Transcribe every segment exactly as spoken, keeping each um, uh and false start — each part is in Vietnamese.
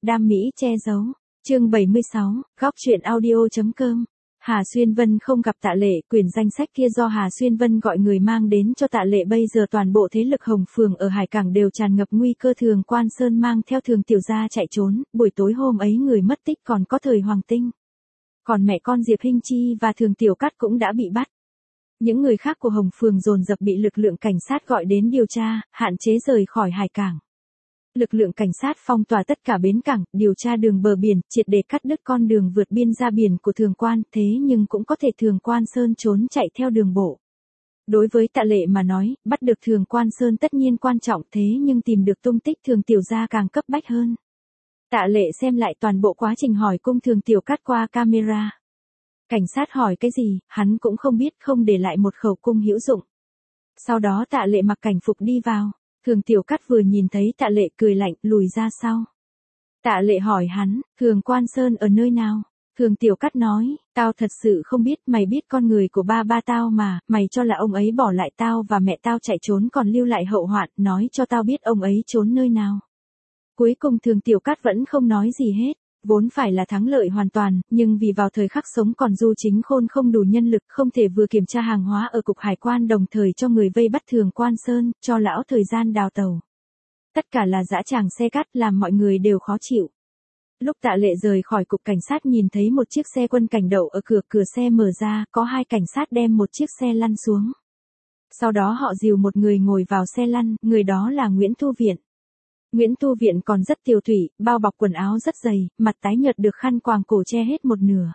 đam mỹ che giấu. Chương bảy mươi sáu, góc truyện audio.com. Hà Xuyên Vân không gặp Tạ Lệ, quyển danh sách kia do Hà Xuyên Vân gọi người mang đến cho Tạ Lệ. Bây giờ toàn bộ thế lực Hồng Phường ở Hải Cảng đều tràn ngập nguy cơ. Thường Quan Sơn mang theo Thường Tiểu Gia chạy trốn, buổi tối hôm ấy người mất tích còn có Thời Hoàng Tinh. Còn mẹ con Diệp Hinh Chi và Thường Tiểu Cát cũng đã bị bắt. Những người khác của Hồng Phường dồn dập bị lực lượng cảnh sát gọi đến điều tra, hạn chế rời khỏi Hải Cảng. Lực lượng cảnh sát phong tỏa tất cả bến cảng, điều tra đường bờ biển, triệt để cắt đứt con đường vượt biên ra biển của Thường Quan, thế nhưng cũng có thể Thường Quan Sơn trốn chạy theo đường bộ. Đối với Tạ Lệ mà nói, bắt được Thường Quan Sơn tất nhiên quan trọng, thế nhưng tìm được tung tích Thường Tiểu Gia càng cấp bách hơn. Tạ Lệ xem lại toàn bộ quá trình hỏi cung Thường Tiểu Cát qua camera. Cảnh sát hỏi cái gì, hắn cũng không biết, không để lại một khẩu cung hữu dụng. Sau đó Tạ Lệ mặc cảnh phục đi vào. Thường Tiểu Cát vừa nhìn thấy Tạ Lệ cười lạnh, lùi ra sau. Tạ Lệ hỏi hắn, Thường Quan Sơn ở nơi nào? Thường Tiểu Cát nói, tao thật sự không biết, mày biết con người của ba ba tao mà, mày cho là ông ấy bỏ lại tao và mẹ tao chạy trốn còn lưu lại hậu hoạn, nói cho tao biết ông ấy trốn nơi nào. Cuối cùng Thường Tiểu Cát vẫn không nói gì hết. Vốn phải là thắng lợi hoàn toàn, nhưng vì vào thời khắc sống còn Du Chính Khôn không đủ nhân lực, không thể vừa kiểm tra hàng hóa ở cục hải quan đồng thời cho người vây bắt Thường Quan Sơn, cho lão thời gian đào tàu. Tất cả là dã tràng xe cát làm mọi người đều khó chịu. Lúc Tạ Lệ rời khỏi cục cảnh sát nhìn thấy một chiếc xe quân cảnh đậu ở cửa, cửa xe mở ra, có hai cảnh sát đem một chiếc xe lăn xuống. Sau đó họ dìu một người ngồi vào xe lăn, người đó là Nguyễn Thu Viện. Nguyễn Thu Viện còn rất tiều tụy, bao bọc quần áo rất dày, mặt tái nhợt được khăn quàng cổ che hết một nửa.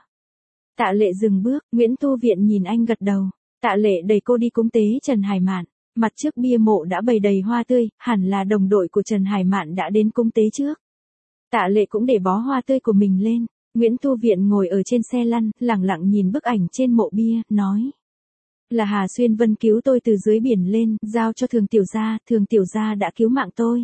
Tạ Lệ dừng bước, Nguyễn Thu Viện nhìn anh gật đầu. Tạ Lệ đẩy cô đi cúng tế Trần Hải Mạn. Mặt trước bia mộ đã bày đầy hoa tươi, hẳn là đồng đội của Trần Hải Mạn đã đến cúng tế trước. Tạ Lệ cũng để bó hoa tươi của mình lên. Nguyễn Thu Viện ngồi ở trên xe lăn, lặng lặng nhìn bức ảnh trên mộ bia, nói. Là Hà Xuyên Vân cứu tôi từ dưới biển lên, giao cho Thường Tiểu Gia, Thường Tiểu Gia đã cứu mạng tôi.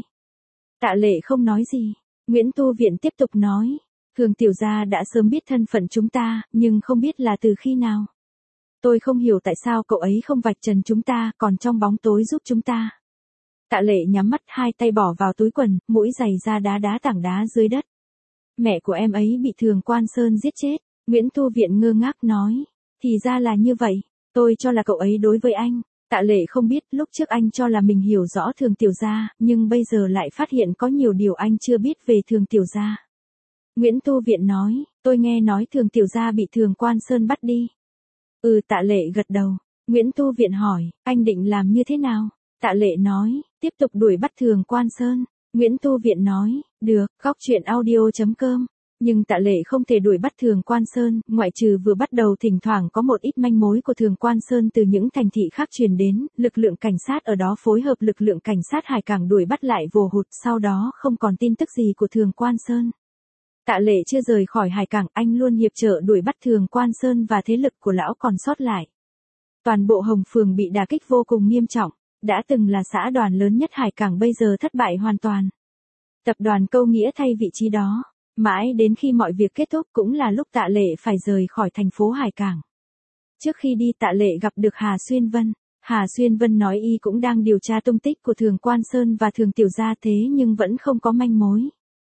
Tạ Lệ không nói gì. Nguyễn Thu Viện tiếp tục nói. Thường Tiểu Gia đã sớm biết thân phận chúng ta, nhưng không biết là từ khi nào. Tôi không hiểu tại sao cậu ấy không vạch trần chúng ta, còn trong bóng tối giúp chúng ta. Tạ Lệ nhắm mắt, hai tay bỏ vào túi quần, mũi giày ra đá đá tảng đá dưới đất. Mẹ của em ấy bị Thường Quan Sơn giết chết. Nguyễn Thu Viện ngơ ngác nói. Thì ra là như vậy, tôi cho là cậu ấy đối với anh. Tạ Lệ không biết, lúc trước anh cho là mình hiểu rõ Thường Tiểu Gia, nhưng bây giờ lại phát hiện có nhiều điều anh chưa biết về Thường Tiểu Gia. Nguyễn Thu Viện nói, tôi nghe nói Thường Tiểu Gia bị Thường Quan Sơn bắt đi. Ừ, Tạ Lệ gật đầu. Nguyễn Thu Viện hỏi, anh định làm như thế nào? Tạ Lệ nói, tiếp tục đuổi bắt Thường Quan Sơn. Nguyễn Thu Viện nói, được, góc truyện audio.com. Nhưng Tạ Lệ không thể đuổi bắt Thường Quan Sơn, ngoại trừ vừa bắt đầu thỉnh thoảng có một ít manh mối của Thường Quan Sơn từ những thành thị khác truyền đến, lực lượng cảnh sát ở đó phối hợp lực lượng cảnh sát Hải Cảng đuổi bắt lại vồ hụt, sau đó không còn tin tức gì của Thường Quan Sơn. Tạ Lệ chưa rời khỏi Hải Cảng, anh luôn hiệp trợ đuổi bắt Thường Quan Sơn và thế lực của lão còn sót lại. Toàn bộ Hồng Phường bị đả kích vô cùng nghiêm trọng, đã từng là xã đoàn lớn nhất Hải Cảng bây giờ thất bại hoàn toàn. Tập đoàn Câu Nghĩa thay vị trí đó. Mãi đến khi mọi việc kết thúc cũng là lúc Tạ Lệ phải rời khỏi thành phố Hải Cảng. Trước khi đi Tạ Lệ gặp được Hà Xuyên Vân. Hà Xuyên Vân nói y cũng đang điều tra tung tích của Thường Quan Sơn và Thường Tiểu Gia thế nhưng vẫn không có manh mối.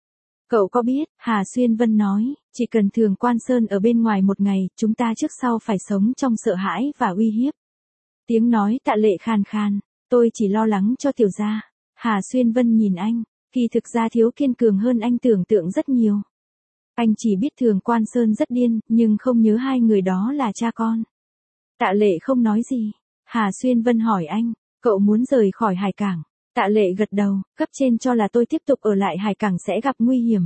Cậu có biết, Hà Xuyên Vân nói, chỉ cần Thường Quan Sơn ở bên ngoài một ngày, chúng ta trước sau phải sống trong sợ hãi và uy hiếp. Tiếng nói Tạ Lệ khàn khàn, tôi chỉ lo lắng cho Tiểu Gia. Hà Xuyên Vân nhìn anh. Thì thực ra thiếu kiên cường hơn anh tưởng tượng rất nhiều. Anh chỉ biết Thường Quan Sơn rất điên, nhưng không nhớ hai người đó là cha con. Tạ Lệ không nói gì. Hà Xuyên Vân hỏi anh, cậu muốn rời khỏi Hải Cảng. Tạ Lệ gật đầu, cấp trên cho là tôi tiếp tục ở lại Hải Cảng sẽ gặp nguy hiểm.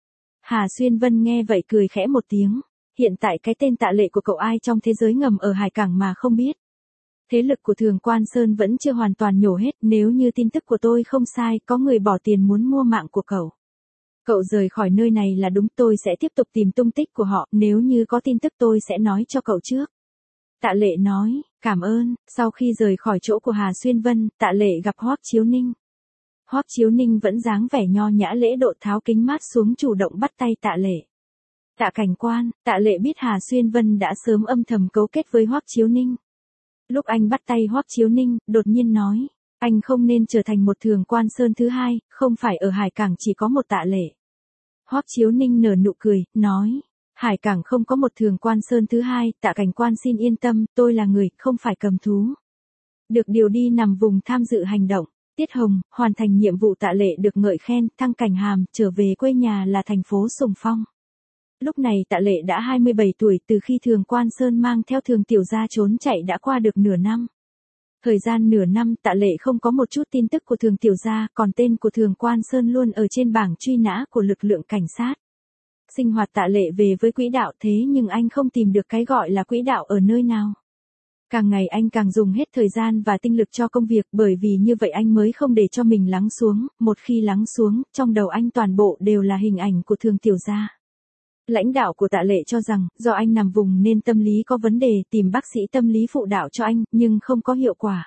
Hà Xuyên Vân nghe vậy cười khẽ một tiếng. Hiện tại cái tên Tạ Lệ của cậu ai trong thế giới ngầm ở Hải Cảng mà không biết. Thế lực của Thường Quan Sơn vẫn chưa hoàn toàn nhổ hết, nếu như tin tức của tôi không sai, có người bỏ tiền muốn mua mạng của cậu. Cậu rời khỏi nơi này là đúng, tôi sẽ tiếp tục tìm tung tích của họ, nếu như có tin tức tôi sẽ nói cho cậu trước. Tạ Lệ nói, cảm ơn. Sau khi rời khỏi chỗ của Hà Xuyên Vân, Tạ Lệ gặp Hoắc Chiếu Ninh. Hoắc Chiếu Ninh vẫn dáng vẻ nho nhã lễ độ tháo kính mát xuống chủ động bắt tay Tạ Lệ. Tạ cảnh quan, Tạ Lệ biết Hà Xuyên Vân đã sớm âm thầm cấu kết với Hoắc Chiếu Ninh. Lúc anh bắt tay Hoắc Chiếu Ninh, đột nhiên nói, anh không nên trở thành một Thường Quan Sơn thứ hai, không phải ở Hải Cảng chỉ có một Tạ Lệ. Hoắc Chiếu Ninh nở nụ cười, nói. Hải cảng không có một Thường Quan Sơn thứ hai, Tạ cảnh quan xin yên tâm, tôi là người, không phải cầm thú. Được điều đi nằm vùng tham dự hành động. Tiết Hồng, hoàn thành nhiệm vụ Tạ Lệ được ngợi khen, thăng cảnh hàm, trở về quê nhà là thành phố Sùng Phong. Lúc này Tạ Lệ đã hai mươi bảy tuổi, từ khi Thường Quan Sơn mang theo Thường Tiểu Gia trốn chạy đã qua được nửa năm. Thời gian nửa năm Tạ Lệ không có một chút tin tức của Thường Tiểu Gia, còn tên của Thường Quan Sơn luôn ở trên bảng truy nã của lực lượng cảnh sát. Sinh hoạt Tạ Lệ về với quỹ đạo thế nhưng anh không tìm được cái gọi là quỹ đạo ở nơi nào. Càng ngày anh càng dùng hết thời gian và tinh lực cho công việc, bởi vì như vậy anh mới không để cho mình lắng xuống, một khi lắng xuống, trong đầu anh toàn bộ đều là hình ảnh của Thường Tiểu Gia. Lãnh đạo của Tạ Lệ cho rằng, do anh nằm vùng nên tâm lý có vấn đề, tìm bác sĩ tâm lý phụ đạo cho anh, nhưng không có hiệu quả.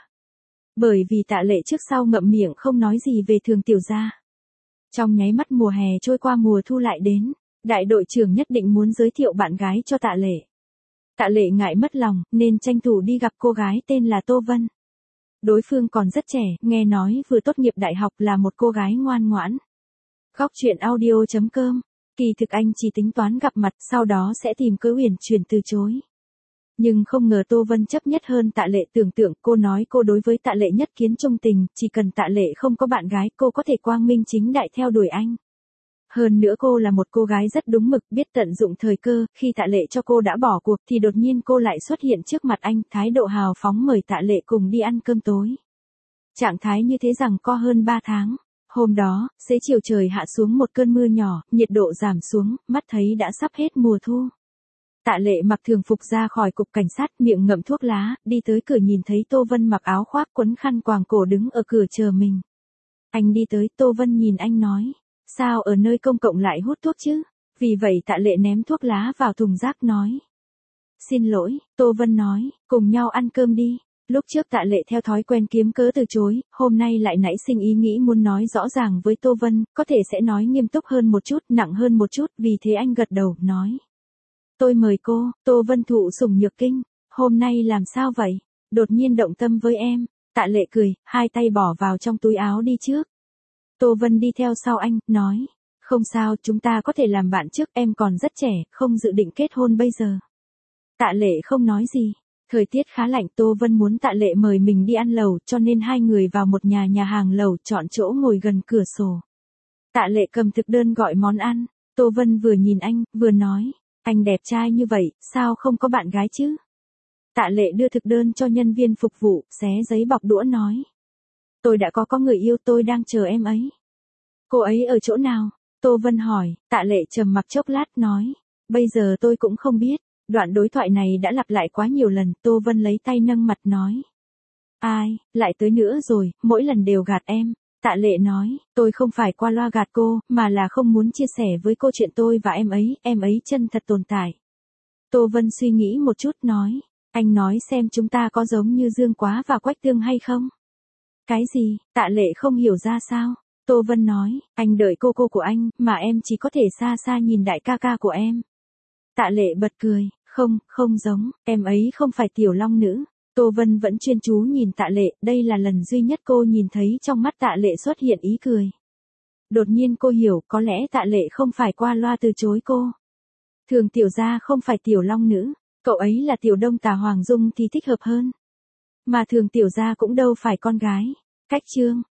Bởi vì Tạ Lệ trước sau ngậm miệng không nói gì về Thường Tiểu Gia. Trong nháy mắt mùa hè trôi qua mùa thu lại đến, đại đội trưởng nhất định muốn giới thiệu bạn gái cho Tạ Lệ. Tạ Lệ ngại mất lòng, nên tranh thủ đi gặp cô gái tên là Tô Vân. Đối phương còn rất trẻ, nghe nói vừa tốt nghiệp đại học, là một cô gái ngoan ngoãn. Góc truyện audio chấm com. Kỳ thực anh chỉ tính toán gặp mặt, sau đó sẽ tìm cớ uyển chuyển từ chối. Nhưng không ngờ Tô Vân chấp nhất hơn Tạ Lệ tưởng tượng, cô nói cô đối với Tạ Lệ nhất kiến trung tình, chỉ cần Tạ Lệ không có bạn gái, cô có thể quang minh chính đại theo đuổi anh. Hơn nữa cô là một cô gái rất đúng mực, biết tận dụng thời cơ, khi Tạ Lệ cho cô đã bỏ cuộc thì đột nhiên cô lại xuất hiện trước mặt anh, thái độ hào phóng mời Tạ Lệ cùng đi ăn cơm tối. Trạng thái như thế rằng co hơn ba tháng. Hôm đó, xế chiều trời hạ xuống một cơn mưa nhỏ, nhiệt độ giảm xuống, mắt thấy đã sắp hết mùa thu. Tạ Lệ mặc thường phục ra khỏi cục cảnh sát, miệng ngậm thuốc lá, đi tới cửa nhìn thấy Tô Vân mặc áo khoác quấn khăn quàng cổ đứng ở cửa chờ mình. Anh đi tới, Tô Vân nhìn anh nói. Sao ở nơi công cộng lại hút thuốc chứ? Vì vậy Tạ Lệ ném thuốc lá vào thùng rác nói. Xin lỗi, Tô Vân nói, cùng nhau ăn cơm đi. Lúc trước Tạ Lệ theo thói quen kiếm cớ từ chối, hôm nay lại nảy sinh ý nghĩ muốn nói rõ ràng với Tô Vân, có thể sẽ nói nghiêm túc hơn một chút, nặng hơn một chút, vì thế anh gật đầu, nói. Tôi mời cô. Tô Vân thụ sủng nhược kinh, hôm nay làm sao vậy? Đột nhiên động tâm với em. Tạ Lệ cười, hai tay bỏ vào trong túi áo đi trước. Tô Vân đi theo sau anh, nói. Không sao, chúng ta có thể làm bạn trước, em còn rất trẻ, không dự định kết hôn bây giờ. Tạ Lệ không nói gì. Thời tiết khá lạnh, Tô Vân muốn Tạ Lệ mời mình đi ăn lẩu, cho nên hai người vào một nhà nhà hàng lẩu, chọn chỗ ngồi gần cửa sổ. Tạ Lệ cầm thực đơn gọi món ăn, Tô Vân vừa nhìn anh, vừa nói, anh đẹp trai như vậy, sao không có bạn gái chứ? Tạ Lệ đưa thực đơn cho nhân viên phục vụ, xé giấy bọc đũa nói. Tôi đã có có người yêu, tôi đang chờ em ấy. Cô ấy ở chỗ nào? Tô Vân hỏi. Tạ Lệ trầm mặc chốc lát nói. Bây giờ tôi cũng không biết. Đoạn đối thoại này đã lặp lại quá nhiều lần, Tô Vân lấy tay nâng mặt nói. Ai, lại tới nữa rồi, mỗi lần đều gạt em. Tạ Lệ nói, tôi không phải qua loa gạt cô, mà là không muốn chia sẻ với cô chuyện tôi và em ấy, em ấy chân thật tồn tại. Tô Vân suy nghĩ một chút nói, anh nói xem chúng ta có giống như Dương Quá và Quách Tương hay không? Cái gì? Tạ Lệ không hiểu ra sao? Tô Vân nói, anh đợi cô cô của anh, mà em chỉ có thể xa xa nhìn đại ca ca của em. Tạ Lệ bật cười, không, không giống, em ấy không phải tiểu long nữ. Tô Vân vẫn chuyên chú nhìn Tạ Lệ, đây là lần duy nhất cô nhìn thấy trong mắt Tạ Lệ xuất hiện ý cười. Đột nhiên cô hiểu, có lẽ Tạ Lệ không phải qua loa từ chối cô. Thường Tiểu Gia không phải tiểu long nữ, cậu ấy là tiểu đông tà Hoàng Dung thì thích hợp hơn. Mà Thường Tiểu Gia cũng đâu phải con gái. Cách chương